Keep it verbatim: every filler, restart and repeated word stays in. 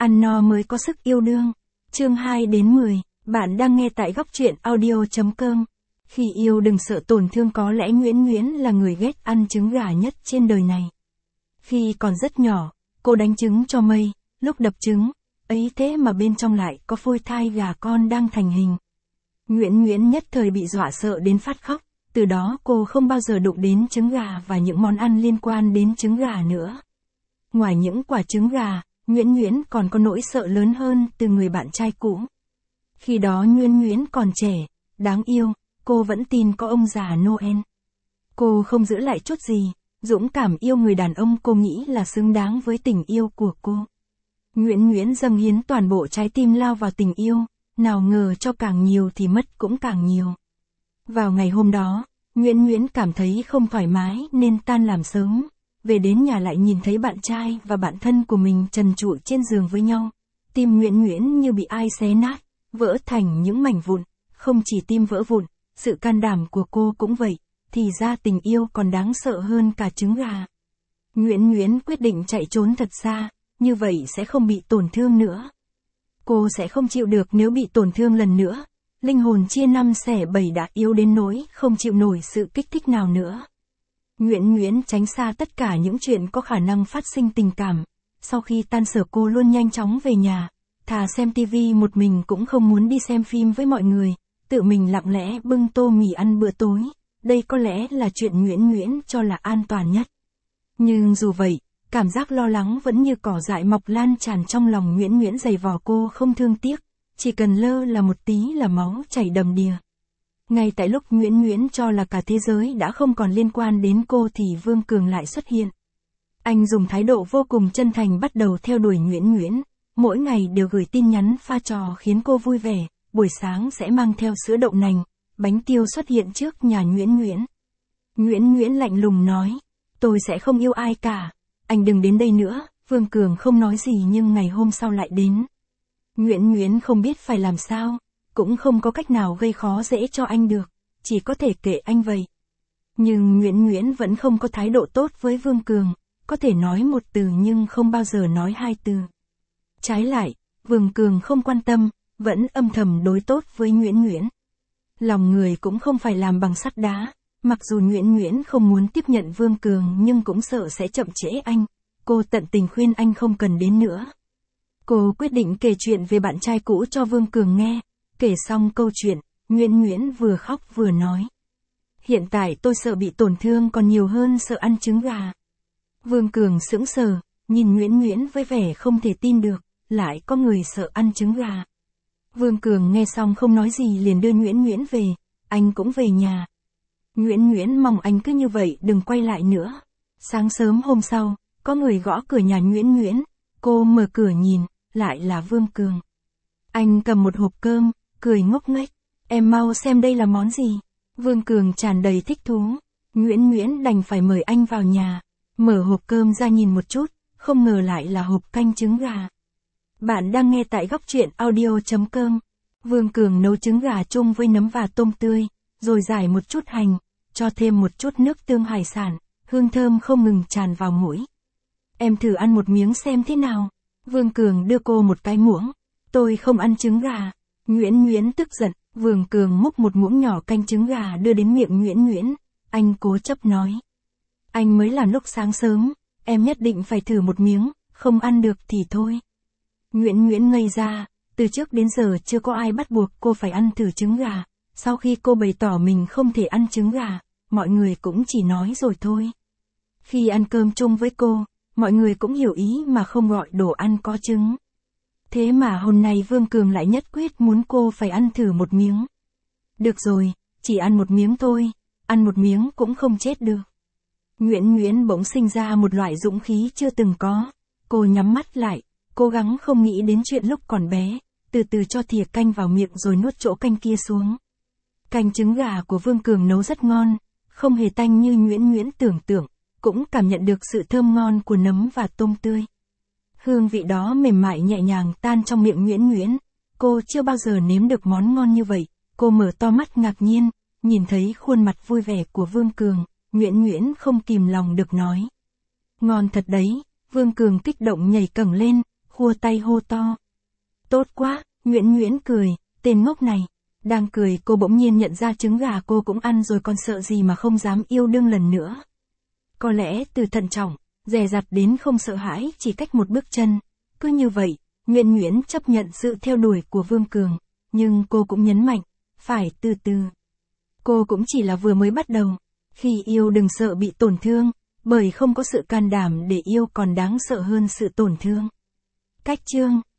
Ăn no mới có sức yêu đương. Chương hai đến mười, bạn đang nghe tại góc truyện audio chấm com. Khi yêu đừng sợ tổn thương, có lẽ Nguyễn Nguyễn là người ghét ăn trứng gà nhất trên đời này. Khi còn rất nhỏ, cô đánh trứng cho Mây, lúc đập trứng, ấy thế mà bên trong lại có phôi thai gà con đang thành hình. Nguyễn Nguyễn nhất thời bị dọa sợ đến phát khóc, từ đó cô không bao giờ đụng đến trứng gà và những món ăn liên quan đến trứng gà nữa. Ngoài những quả trứng gà, Nguyễn Nguyễn còn có nỗi sợ lớn hơn từ người bạn trai cũ. Khi đó Nguyễn Nguyễn còn trẻ, đáng yêu, cô vẫn tin có ông già Noel. Cô không giữ lại chút gì, dũng cảm yêu người đàn ông cô nghĩ là xứng đáng với tình yêu của cô. Nguyễn Nguyễn dâng hiến toàn bộ trái tim lao vào tình yêu, nào ngờ cho càng nhiều thì mất cũng càng nhiều. Vào ngày hôm đó, Nguyễn Nguyễn cảm thấy không thoải mái nên tan làm sớm. Về đến nhà lại nhìn thấy bạn trai và bạn thân của mình trần trụi trên giường với nhau. Tim Nguyễn Nguyễn như bị ai xé nát, vỡ thành những mảnh vụn. Không chỉ tim vỡ vụn, sự can đảm của cô cũng vậy. Thì ra tình yêu còn đáng sợ hơn cả trứng gà. Nguyễn Nguyễn quyết định chạy trốn thật xa, như vậy sẽ không bị tổn thương nữa. Cô sẽ không chịu được nếu bị tổn thương lần nữa. Linh hồn chia năm xẻ bảy đã yếu đến nỗi không chịu nổi sự kích thích nào nữa. Nguyễn Nguyễn tránh xa tất cả những chuyện có khả năng phát sinh tình cảm. Sau khi tan sở cô luôn nhanh chóng về nhà, thà xem tivi một mình cũng không muốn đi xem phim với mọi người, tự mình lặng lẽ bưng tô mì ăn bữa tối. Đây có lẽ là chuyện Nguyễn Nguyễn cho là an toàn nhất. Nhưng dù vậy, cảm giác lo lắng vẫn như cỏ dại mọc lan tràn trong lòng Nguyễn Nguyễn, giày vò cô không thương tiếc, chỉ cần lơ là một tí là máu chảy đầm đìa. Ngay tại lúc Nguyễn Nguyễn cho là cả thế giới đã không còn liên quan đến cô thì Vương Cường lại xuất hiện. Anh dùng thái độ vô cùng chân thành bắt đầu theo đuổi Nguyễn Nguyễn, mỗi ngày đều gửi tin nhắn pha trò khiến cô vui vẻ, buổi sáng sẽ mang theo sữa đậu nành, bánh tiêu xuất hiện trước nhà Nguyễn Nguyễn. Nguyễn Nguyễn lạnh lùng nói, tôi sẽ không yêu ai cả, anh đừng đến đây nữa. Vương Cường không nói gì nhưng ngày hôm sau lại đến. Nguyễn Nguyễn không biết phải làm sao, cũng không có cách nào gây khó dễ cho anh được, chỉ có thể kệ anh vậy. Nhưng Nguyễn Nguyễn vẫn không có thái độ tốt với Vương Cường, có thể nói một từ nhưng không bao giờ nói hai từ. Trái lại, Vương Cường không quan tâm, vẫn âm thầm đối tốt với Nguyễn Nguyễn. Lòng người cũng không phải làm bằng sắt đá, mặc dù Nguyễn Nguyễn không muốn tiếp nhận Vương Cường nhưng cũng sợ sẽ chậm trễ anh, cô tận tình khuyên anh không cần đến nữa. Cô quyết định kể chuyện về bạn trai cũ cho Vương Cường nghe. Kể xong câu chuyện, Nguyễn Nguyễn vừa khóc vừa nói. Hiện tại tôi sợ bị tổn thương còn nhiều hơn sợ ăn trứng gà. Vương Cường sững sờ, nhìn Nguyễn Nguyễn với vẻ không thể tin được, lại có người sợ ăn trứng gà. Vương Cường nghe xong không nói gì liền đưa Nguyễn Nguyễn về, anh cũng về nhà. Nguyễn Nguyễn mong anh cứ như vậy đừng quay lại nữa. Sáng sớm hôm sau, có người gõ cửa nhà Nguyễn Nguyễn, cô mở cửa nhìn, lại là Vương Cường. Anh cầm một hộp cơm, cười ngốc nghếch, em mau xem đây là món gì. Vương Cường tràn đầy thích thú, Nguyễn Nguyễn đành phải mời anh vào nhà, mở hộp cơm ra nhìn một chút, không ngờ lại là hộp canh trứng gà. Bạn đang nghe tại góc truyện audio chấm com. Vương Cường nấu trứng gà chung với nấm và tôm tươi, rồi rải một chút hành, cho thêm một chút nước tương hải sản, hương thơm không ngừng tràn vào mũi. Em thử ăn một miếng xem thế nào. Vương Cường đưa cô một cái muỗng. Tôi không ăn trứng gà. Nguyễn Nguyễn tức giận, Vương Cường múc một muỗng nhỏ canh trứng gà đưa đến miệng Nguyễn Nguyễn. Anh cố chấp nói. Anh mới làm lúc sáng sớm, em nhất định phải thử một miếng, không ăn được thì thôi. Nguyễn Nguyễn ngây ra, từ trước đến giờ chưa có ai bắt buộc cô phải ăn thử trứng gà. Sau khi cô bày tỏ mình không thể ăn trứng gà, mọi người cũng chỉ nói rồi thôi. Khi ăn cơm chung với cô, mọi người cũng hiểu ý mà không gọi đồ ăn có trứng. Thế mà hôm nay Vương Cường lại nhất quyết muốn cô phải ăn thử một miếng. Được rồi, chỉ ăn một miếng thôi, ăn một miếng cũng không chết được. Nguyễn Nguyễn bỗng sinh ra một loại dũng khí chưa từng có. Cô nhắm mắt lại, cố gắng không nghĩ đến chuyện lúc còn bé, từ từ cho thìa canh vào miệng rồi nuốt chỗ canh kia xuống. Canh trứng gà của Vương Cường nấu rất ngon, không hề tanh như Nguyễn Nguyễn tưởng tượng, cũng cảm nhận được sự thơm ngon của nấm và tôm tươi. Hương vị đó mềm mại nhẹ nhàng tan trong miệng Nguyễn Nguyễn, cô chưa bao giờ nếm được món ngon như vậy, cô mở to mắt ngạc nhiên, nhìn thấy khuôn mặt vui vẻ của Vương Cường, Nguyễn Nguyễn không kìm lòng được nói. Ngon thật đấy. Vương Cường kích động nhảy cẫng lên, khua tay hô to. Tốt quá, Nguyễn Nguyễn cười, tên ngốc này. Đang cười cô bỗng nhiên nhận ra trứng gà cô cũng ăn rồi còn sợ gì mà không dám yêu đương lần nữa. Có lẽ từ thận trọng, dè dặt đến không sợ hãi chỉ cách một bước chân. Cứ như vậy, Nguyễn Nguyễn chấp nhận sự theo đuổi của Vương Cường, nhưng cô cũng nhấn mạnh, phải từ từ. Cô cũng chỉ là vừa mới bắt đầu. Khi yêu đừng sợ bị tổn thương, bởi không có sự can đảm để yêu còn đáng sợ hơn sự tổn thương. Cách chương